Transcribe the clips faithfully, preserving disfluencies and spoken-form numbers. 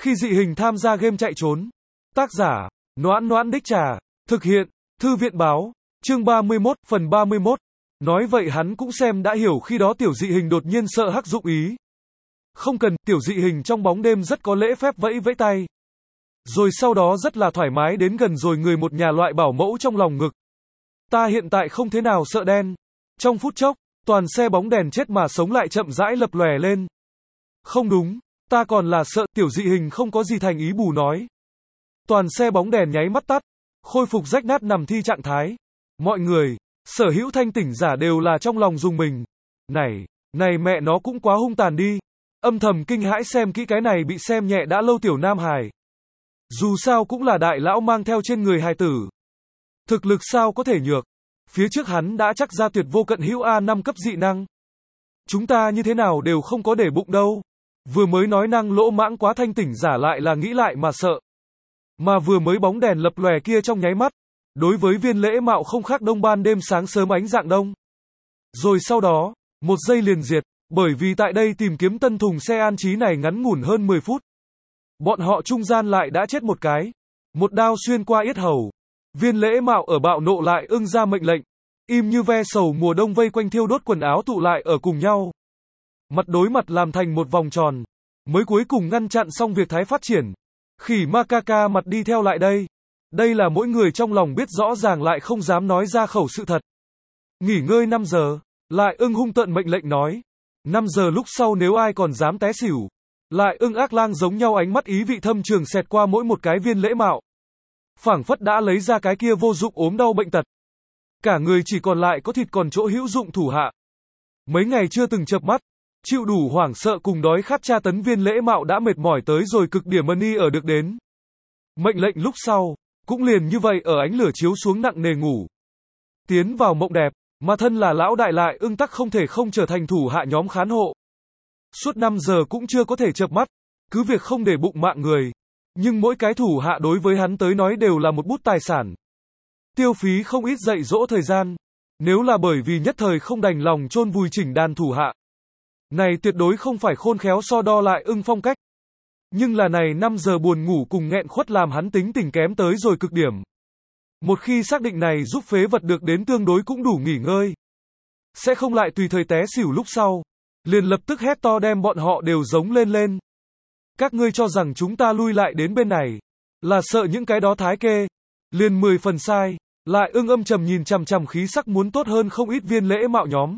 Khi dị hình tham gia game chạy trốn. Tác giả, Noãn Noãn Đích Trà. Thực hiện, Thư viện báo. Chương ba mươi mốt, phần ba mươi mốt. Nói vậy hắn cũng xem đã hiểu khi đó tiểu dị hình đột nhiên sợ Hắc Dụng ý. Không cần, tiểu dị hình trong bóng đêm rất có lễ phép vẫy vẫy tay. Rồi sau đó rất là thoải mái đến gần rồi người một nhà loại bảo mẫu trong lòng ngực. Ta hiện tại không thế nào sợ đen. Trong phút chốc, toàn xe bóng đèn chết mà sống lại chậm rãi lập lòe lên. Không đúng, ta còn là sợ, tiểu dị hình không có gì thành ý bù nói. Toàn xe bóng đèn nháy mắt tắt, khôi phục rách nát nằm thi trạng thái. Mọi người, sở hữu thanh tỉnh giả đều là trong lòng dùng mình. Này, này mẹ nó cũng quá hung tàn đi. Âm thầm kinh hãi xem kỹ cái này bị xem nhẹ đã lâu tiểu nam hài. Dù sao cũng là đại lão mang theo trên người hài tử. Thực lực sao có thể nhược. Phía trước hắn đã chắc ra tuyệt vô cận hữu A năm cấp dị năng. Chúng ta như thế nào đều không có để bụng đâu. Vừa mới nói năng lỗ mãng quá thanh tỉnh giả lại là nghĩ lại mà sợ. Mà vừa mới bóng đèn lập lòe kia trong nháy mắt. Đối với viên lễ mạo không khác đông ban đêm sáng sớm ánh dạng đông. Rồi sau đó, một giây liền diệt, bởi vì tại đây tìm kiếm tân thùng xe an trí này ngắn ngủn hơn mười phút. Bọn họ trung gian lại đã chết một cái. Một đao xuyên qua yết hầu. Viên lễ mạo ở bạo nộ lại ưng ra mệnh lệnh. Im như ve sầu mùa đông vây quanh thiêu đốt quần áo tụ lại ở cùng nhau. Mặt đối mặt làm thành một vòng tròn. Mới cuối cùng ngăn chặn xong việc thái phát triển. Khỉ Macaca mặt đi theo lại đây. Đây là mỗi người trong lòng biết rõ ràng lại không dám nói ra khẩu sự thật. Nghỉ ngơi năm giờ. Lại ưng hung tận mệnh lệnh nói. năm giờ lúc sau nếu ai còn dám té xỉu. Lại ưng ác lang giống nhau ánh mắt ý vị thâm trường xẹt qua mỗi một cái viên lễ mạo. Phảng phất đã lấy ra cái kia vô dụng ốm đau bệnh tật. Cả người chỉ còn lại có thịt còn chỗ hữu dụng thủ hạ. Mấy ngày chưa từng chợp mắt. Chịu đủ hoảng sợ cùng đói khát tra tấn viên lễ mạo đã mệt mỏi tới rồi cực điểm money ở được đến. Mệnh lệnh lúc sau. Cũng liền như vậy ở ánh lửa chiếu xuống nặng nề ngủ. Tiến vào mộng đẹp. Mà thân là lão đại lại ưng tắc không thể không trở thành thủ hạ nhóm khán hộ. Suốt năm giờ cũng chưa có thể chợp mắt. Cứ việc không để bụng mạng người. Nhưng mỗi cái thủ hạ đối với hắn tới nói đều là một bút tài sản. Tiêu phí không ít dạy dỗ thời gian. Nếu là bởi vì nhất thời không đành lòng chôn vùi chỉnh đàn thủ hạ. Này tuyệt đối không phải khôn khéo so đo lại ưng phong cách. Nhưng là này năm giờ buồn ngủ cùng nghẹn khuất làm hắn tính tình kém tới rồi cực điểm. Một khi xác định này giúp phế vật được đến tương đối cũng đủ nghỉ ngơi. Sẽ không lại tùy thời té xỉu lúc sau. Liền lập tức hét to đem bọn họ đều giống lên lên. Các ngươi cho rằng chúng ta lui lại đến bên này. Là sợ những cái đó thái kê. Liền mười phần sai. Lại ưng âm trầm nhìn chằm chằm khí sắc muốn tốt hơn không ít viên lễ mạo nhóm.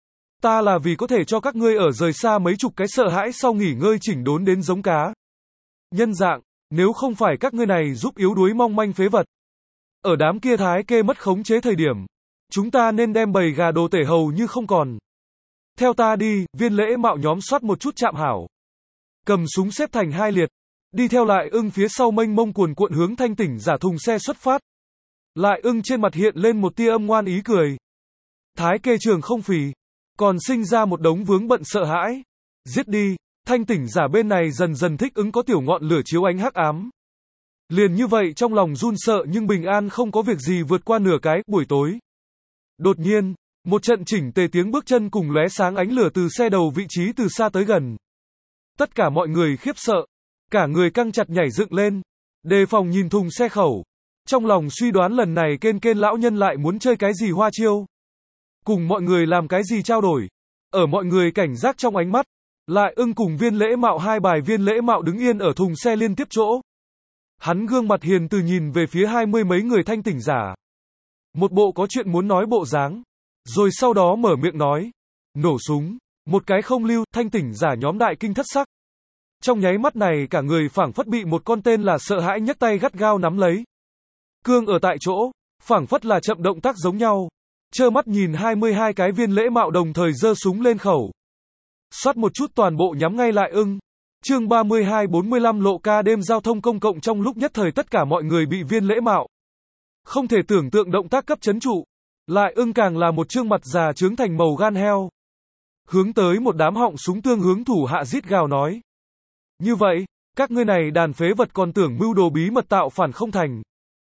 Ta là vì có thể cho các ngươi ở rời xa mấy chục cái sợ hãi sau nghỉ ngơi chỉnh đốn đến giống cá. Nhân dạng, nếu không phải các ngươi này giúp yếu đuối mong manh phế vật. Ở đám kia thái kê mất khống chế thời điểm. Chúng ta nên đem bầy gà đồ tể hầu như không còn. Theo ta đi, viên lễ mạo nhóm soát một chút chạm hảo. Cầm súng xếp thành hai liệt. Đi theo lại ưng phía sau mênh mông cuồn cuộn hướng thanh tỉnh giả thùng xe xuất phát. Lại ưng trên mặt hiện lên một tia âm ngoan ý cười. Thái kê trường không phì. Còn sinh ra một đống vướng bận sợ hãi. Giết đi, thanh tỉnh giả bên này dần dần thích ứng có tiểu ngọn lửa chiếu ánh hắc ám. Liền như vậy trong lòng run sợ nhưng bình an không có việc gì vượt qua nửa cái buổi tối. Đột nhiên, một trận chỉnh tề tiếng bước chân cùng lóe sáng ánh lửa từ xe đầu vị trí từ xa tới gần. Tất cả mọi người khiếp sợ. Cả người căng chặt nhảy dựng lên. Đề phòng nhìn thùng xe khẩu. Trong lòng suy đoán lần này kên kên lão nhân lại muốn chơi cái gì hoa chiêu. Cùng mọi người làm cái gì trao đổi. Ở mọi người cảnh giác trong ánh mắt. Lại ưng cùng viên lễ mạo hai bài viên lễ mạo đứng yên ở thùng xe liên tiếp chỗ. Hắn gương mặt hiền từ nhìn về phía hai mươi mấy người thanh tỉnh giả. Một bộ có chuyện muốn nói bộ dáng. Rồi sau đó mở miệng nói. Nổ súng. Một cái không lưu, thanh tỉnh giả nhóm đại kinh thất sắc. Trong nháy mắt này cả người phảng phất bị một con tên là sợ hãi nhấc tay gắt gao nắm lấy. Cương ở tại chỗ, phảng phất là chậm động tác giống nhau. Trơ mắt nhìn hai mươi hai cái viên lễ mạo đồng thời giơ súng lên khẩu. Xoát một chút toàn bộ nhắm ngay lại ưng. Chương ba mươi hai bốn mươi lăm lộ ca đêm giao thông công cộng trong lúc nhất thời tất cả mọi người bị viên lễ mạo. Không thể tưởng tượng động tác cấp chấn trụ. Lại ưng càng là một trương mặt già trướng thành màu gan heo. Hướng tới một đám họng súng tương hướng thủ hạ rít gào nói. Như vậy, các ngươi này đàn phế vật còn tưởng mưu đồ bí mật tạo phản không thành.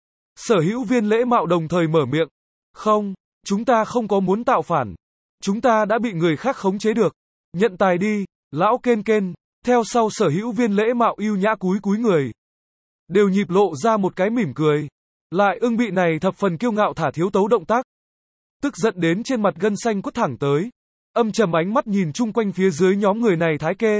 Sở hữu viên lễ mạo đồng thời mở miệng. Không, chúng ta không có muốn tạo phản. Chúng ta đã bị người khác khống chế được. Nhận tài đi, lão kên kên. Theo sau Sở Hữu Viên lễ mạo ưu nhã cúi cúi người. Đều nhịp lộ ra một cái mỉm cười. Lại Ưng bị này thập phần kiêu ngạo thả thiếu tấu động tác. Tức giận đến trên mặt gân xanh quất thẳng tới. Âm trầm ánh mắt nhìn chung quanh phía dưới nhóm người này thái kê.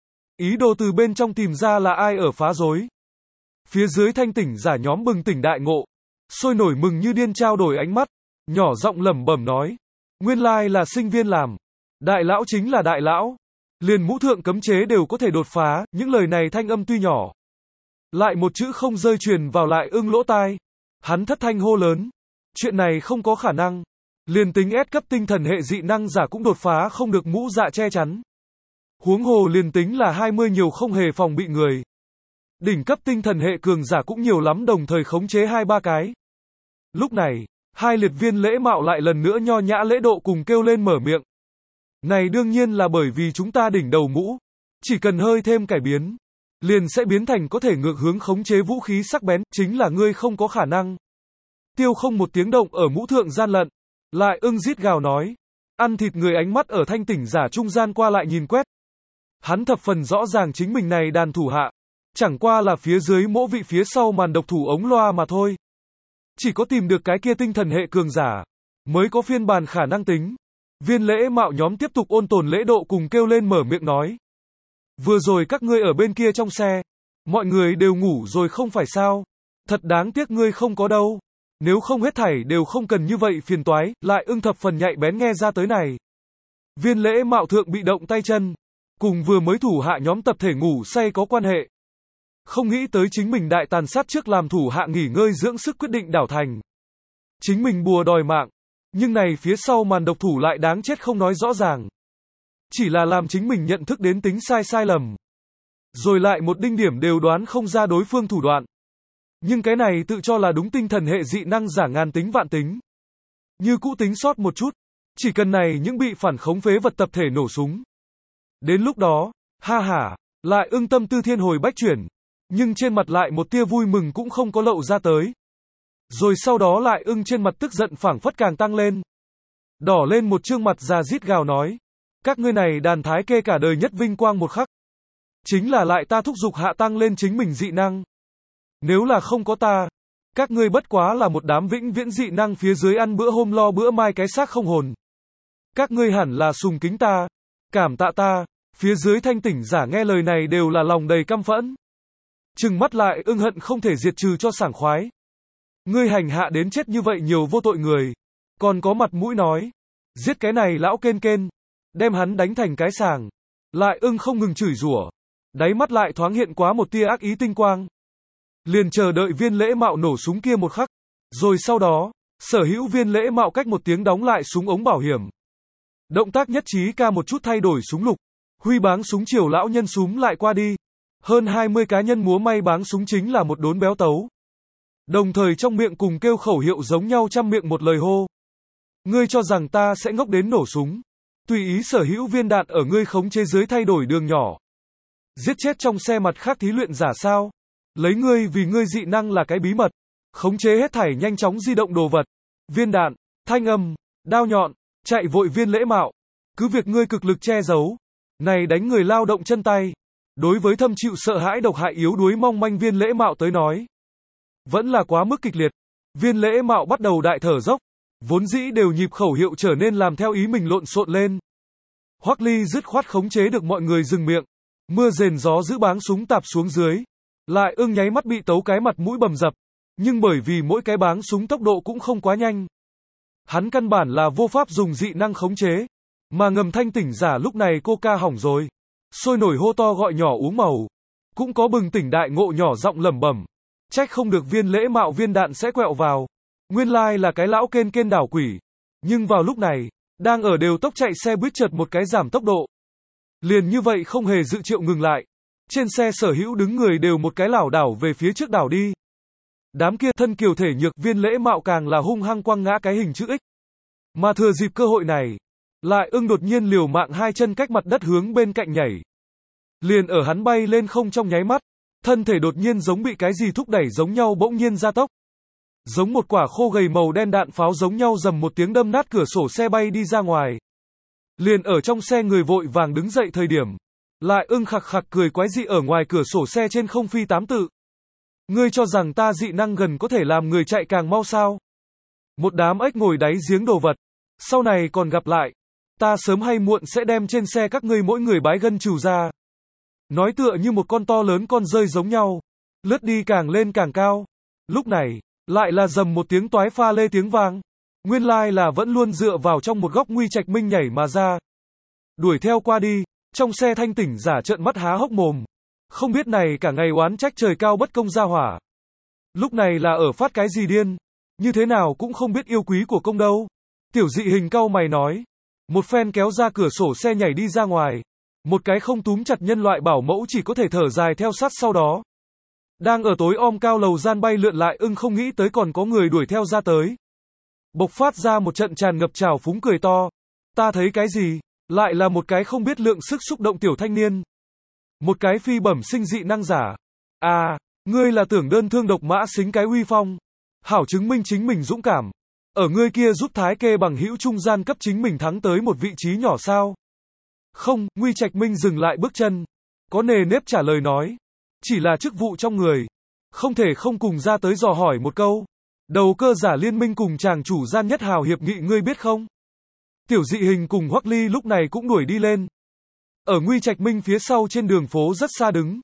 Ý đồ từ bên trong tìm ra là ai ở phá rối. Phía dưới thanh tỉnh giả nhóm bừng tỉnh đại ngộ. Sôi nổi mừng như điên trao đổi ánh mắt. Nhỏ giọng lẩm bẩm nói. Nguyên lai là sinh viên làm. Đại lão chính là đại lão. Liền mũ thượng cấm chế đều có thể đột phá. Những lời này thanh âm tuy nhỏ. Lại một chữ không rơi truyền vào Lại Ưng lỗ tai. Hắn thất thanh hô lớn. Chuyện này không có khả năng. Liền tính S cấp tinh thần hệ dị năng giả cũng đột phá không được mũ dạ che chắn. Huống hồ liền tính là hai mươi nhiều không hề phòng bị người. Đỉnh cấp tinh thần hệ cường giả cũng nhiều lắm đồng thời khống chế hai ba cái. Lúc này, hai liệt viên lễ mạo lại lần nữa nho nhã lễ độ cùng kêu lên mở miệng. Này đương nhiên là bởi vì chúng ta đỉnh đầu mũ. Chỉ cần hơi thêm cải biến. Liền sẽ biến thành có thể ngược hướng khống chế vũ khí sắc bén, chính là ngươi không có khả năng. Tiêu không một tiếng động ở mũ thượng gian lận. Lại Ưng rít gào nói. Ăn thịt người ánh mắt ở thanh tỉnh giả trung gian qua lại nhìn quét. Hắn thập phần rõ ràng chính mình này đàn thủ hạ. Chẳng qua là phía dưới mỗi vị phía sau màn độc thủ ống loa mà thôi. Chỉ có tìm được cái kia tinh thần hệ cường giả. Mới có phiên bản khả năng tính. Viên lễ mạo nhóm tiếp tục ôn tồn lễ độ cùng kêu lên mở miệng nói. Vừa rồi các ngươi ở bên kia trong xe. Mọi người đều ngủ rồi không phải sao. Thật đáng tiếc ngươi không có đâu. Nếu không hết thảy đều không cần như vậy phiền toái. Lại Ưng thập phần nhạy bén nghe ra tới này. Viên lễ mạo thượng bị động tay chân. Cùng vừa mới thủ hạ nhóm tập thể ngủ say có quan hệ. Không nghĩ tới chính mình đại tàn sát trước làm thủ hạ nghỉ ngơi dưỡng sức quyết định đảo thành. Chính mình bùa đòi mạng. Nhưng này phía sau màn độc thủ lại đáng chết không nói rõ ràng. Chỉ là làm chính mình nhận thức đến tính sai sai lầm. Rồi lại một đinh điểm đều đoán không ra đối phương thủ đoạn. Nhưng cái này tự cho là đúng tinh thần hệ dị năng giả ngàn tính vạn tính. Như cũ tính sót một chút. Chỉ cần này những bị phản khống phế vật tập thể nổ súng. Đến lúc đó, ha ha, Lại Ưng tâm tư thiên hồi bách chuyển. Nhưng trên mặt lại một tia vui mừng cũng không có lộ ra tới. Rồi sau đó Lại Ưng trên mặt tức giận phảng phất càng tăng lên. Đỏ lên một trương mặt già rít gào nói. Các ngươi này đàn thái kê cả đời nhất vinh quang một khắc. Chính là lại ta thúc giục hạ tăng lên chính mình dị năng. Nếu là không có ta, các ngươi bất quá là một đám vĩnh viễn dị năng phía dưới ăn bữa hôm lo bữa mai cái xác không hồn. Các ngươi hẳn là sùng kính ta, cảm tạ ta. Phía dưới thanh tỉnh giả nghe lời này đều là lòng đầy căm phẫn. Trừng mắt Lại Ưng hận không thể diệt trừ cho sảng khoái. Ngươi hành hạ đến chết như vậy nhiều vô tội người. Còn có mặt mũi nói. Giết cái này lão kên kên. Đem hắn đánh thành cái sàng. Lại Ưng không ngừng chửi rủa. Đáy mắt lại thoáng hiện quá một tia ác ý tinh quang. Liền chờ đợi viên lễ mạo nổ súng kia một khắc. Rồi sau đó, Sở Hữu Viên lễ mạo cách một tiếng đóng lại súng ống bảo hiểm. Động tác nhất trí ca một chút thay đổi súng lục. Huy báng súng chiều lão nhân súng lại qua đi. Hơn hai mươi cá nhân múa may báng súng chính là một đốn béo tấu. Đồng thời trong miệng cùng kêu khẩu hiệu giống nhau trăm miệng một lời hô. Ngươi cho rằng ta sẽ ngốc đến nổ súng. Tùy ý sở hữu viên đạn ở ngươi khống chế dưới thay đổi đường nhỏ. Giết chết trong xe mặt khác thí luyện giả sao? Lấy ngươi vì ngươi dị năng là cái bí mật. Khống chế hết thảy nhanh chóng di động đồ vật. Viên đạn, thanh âm, đao nhọn, chạy vội viên lễ mạo. Cứ việc ngươi cực lực che giấu. Này đánh người lao động chân tay. Đối với thâm chịu sợ hãi độc hại yếu đuối mong manh viên lễ mạo tới nói. Vẫn là quá mức kịch liệt. Viên lễ mạo bắt đầu đại thở dốc. Vốn dĩ đều nhịp khẩu hiệu trở nên làm theo ý mình lộn xộn lên. Hoắc Ly dứt khoát khống chế được mọi người dừng miệng. Mưa rền gió giữ báng súng tạp xuống dưới. Lại Ưng nháy mắt bị tấu cái mặt mũi bầm dập. Nhưng bởi vì mỗi cái báng súng tốc độ cũng không quá nhanh. Hắn căn bản là vô pháp dùng dị năng khống chế. Mà ngầm thanh tỉnh giả lúc này coca hỏng rồi. Sôi nổi hô to gọi nhỏ uống màu. Cũng có bừng tỉnh đại ngộ nhỏ giọng lẩm bẩm. Trách không được viên lễ mạo viên đạn sẽ quẹo vào. Nguyên lai là cái lão kên kên đảo quỷ. Nhưng vào lúc này, đang ở đều tốc chạy xe buýt chợt một cái giảm tốc độ. Liền như vậy không hề dự triệu ngừng lại. Trên xe sở hữu đứng người đều một cái lảo đảo về phía trước đảo đi. Đám kia thân kiều thể nhược viên lễ mạo càng là hung hăng quăng ngã cái hình chữ X. Mà thừa dịp cơ hội này, Lại Ưng đột nhiên liều mạng hai chân cách mặt đất hướng bên cạnh nhảy. Liền ở hắn bay lên không trong nháy mắt, thân thể đột nhiên giống bị cái gì thúc đẩy giống nhau bỗng nhiên gia tốc. Giống một quả khô gầy màu đen đạn pháo giống nhau dầm một tiếng đâm nát cửa sổ xe bay đi ra ngoài. Liền ở trong xe người vội vàng đứng dậy thời điểm. Lại ưng khặc khặc cười quái dị ở ngoài cửa sổ xe trên không phi tám tự. Ngươi cho rằng ta dị năng gần có thể làm người chạy càng mau sao? Một đám ếch ngồi đáy giếng đồ vật. Sau này còn gặp lại. Ta sớm hay muộn sẽ đem trên xe các ngươi mỗi người bái gân trừ ra. Nói tựa như một con to lớn con rơi giống nhau. Lướt đi càng lên càng cao. Lúc này, lại là dầm một tiếng toái pha lê tiếng vang. Nguyên lai là vẫn luôn dựa vào trong một góc Nguy Trạch Minh nhảy mà ra. Đuổi theo qua đi, trong xe Thanh Tỉnh giả trợn mắt há hốc mồm. Không biết này cả ngày oán trách trời cao bất công gia hỏa. Lúc này là ở phát cái gì điên, như thế nào cũng không biết yêu quý của công đâu. Tiểu Dị Hình cau mày nói. Một phen kéo ra cửa sổ xe nhảy đi ra ngoài. Một cái không túm chặt nhân loại bảo mẫu chỉ có thể thở dài theo sát sau đó. Đang ở tối om cao lầu gian bay lượn lại ưng không nghĩ tới còn có người đuổi theo ra tới. Bộc phát ra một trận tràn ngập trào phúng cười to. Ta thấy cái gì? Lại là một cái không biết lượng sức xúc động tiểu thanh niên. Một cái phi bẩm sinh dị năng giả. À, ngươi là tưởng đơn thương độc mã xính cái uy phong. Hảo chứng minh chính mình dũng cảm. Ở ngươi kia giúp thái kê bằng hữu trung gian cấp chính mình thắng tới một vị trí nhỏ sao? Không, Nguy Trạch Minh dừng lại bước chân. Có nề nếp trả lời nói. Chỉ là chức vụ trong người. Không thể không cùng ra tới dò hỏi một câu. Đầu cơ giả liên minh cùng chàng chủ gian nhất hào hiệp nghị ngươi biết không? Tiểu Dị Hình cùng Hoắc Ly lúc này cũng đuổi đi lên. Ở Nguy Trạch Minh phía sau trên đường phố rất xa đứng.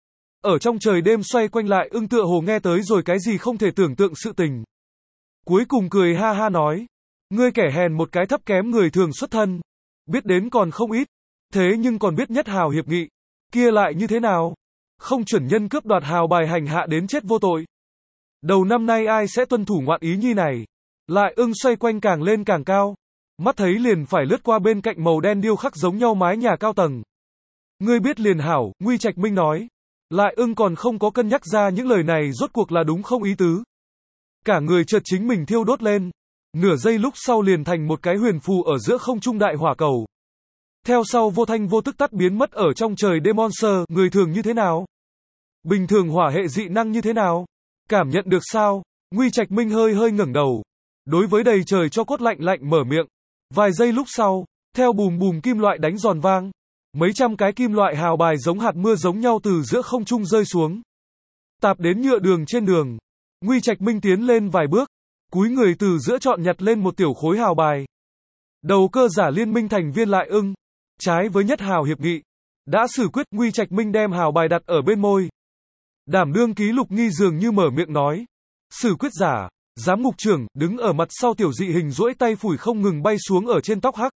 Ở trong trời đêm xoay quanh lại ưng tựa hồ nghe tới rồi cái gì không thể tưởng tượng sự tình. Cuối cùng cười ha ha nói. Ngươi kẻ hèn một cái thấp kém người thường xuất thân. Biết đến còn không ít. Thế nhưng còn biết nhất hào hiệp nghị. Kia lại như thế nào? Không chuẩn nhân cướp đoạt hào bài hành hạ đến chết vô tội. Đầu năm nay ai sẽ tuân thủ ngoạn ý nhi này? Lại ưng xoay quanh càng lên càng cao. Mắt thấy liền phải lướt qua bên cạnh màu đen điêu khắc giống nhau mái nhà cao tầng. Ngươi biết liền hảo, Nguy Trạch Minh nói. Lại ưng còn không có cân nhắc ra những lời này rốt cuộc là đúng không ý tứ. Cả người chợt chính mình thiêu đốt lên. Nửa giây lúc sau liền thành một cái huyền phù ở giữa không trung đại hỏa cầu. Theo sau vô thanh vô tức tắt biến mất ở trong trời đêm monster, người thường như thế nào? Bình thường hỏa hệ dị năng như thế nào? Cảm nhận được sao? Nguy Trạch Minh hơi hơi ngẩng đầu. Đối với đầy trời cho cốt lạnh lạnh mở miệng. Vài giây lúc sau, theo bùm bùm kim loại đánh giòn vang. Mấy trăm cái kim loại hào bài giống hạt mưa giống nhau từ giữa không trung rơi xuống. Tạp đến nhựa đường trên đường. Nguy Trạch Minh tiến lên vài bước. Cúi người từ giữa chọn nhặt lên một tiểu khối hào bài. Đầu cơ giả liên minh thành viên lại ưng. Trái với nhất hào hiệp nghị. Đã xử quyết Nguy Trạch Minh đem hào bài đặt ở bên môi. Đảm đương ký lục nghi dường như mở miệng nói. Xử quyết giả, giám ngục trưởng, đứng ở mặt sau Tiểu Dị Hình duỗi tay phủi không ngừng bay xuống ở trên tóc hắc.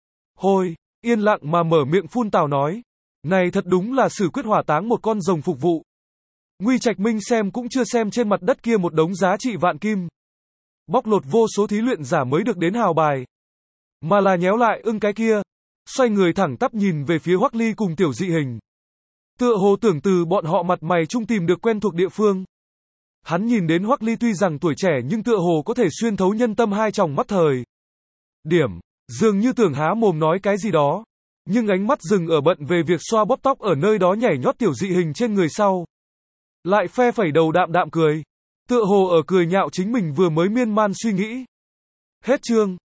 Hôi, yên lặng mà mở miệng phun tào nói. Này thật đúng là xử quyết hỏa táng một con rồng phục vụ. Nguy Trạch Minh xem cũng chưa xem trên mặt đất kia một đống giá trị vạn kim. Bóc lột vô số thí luyện giả mới được đến hào bài. Mà là nhéo lại ưng cái kia. Xoay người thẳng tắp nhìn về phía Hoắc Ly cùng Tiểu Dị Hình. Tựa hồ tưởng từ bọn họ mặt mày chung tìm được quen thuộc địa phương. Hắn nhìn đến Hoắc Ly tuy rằng tuổi trẻ nhưng tựa hồ có thể xuyên thấu nhân tâm hai tròng mắt thời. Điểm, dường như tưởng há mồm nói cái gì đó. Nhưng ánh mắt dừng ở bận về việc xoa bóp tóc ở nơi đó nhảy nhót Tiểu Dị Hình trên người sau. Lại phe phẩy đầu đạm đạm cười. Tựa hồ ở cười nhạo chính mình vừa mới miên man suy nghĩ. Hết chương.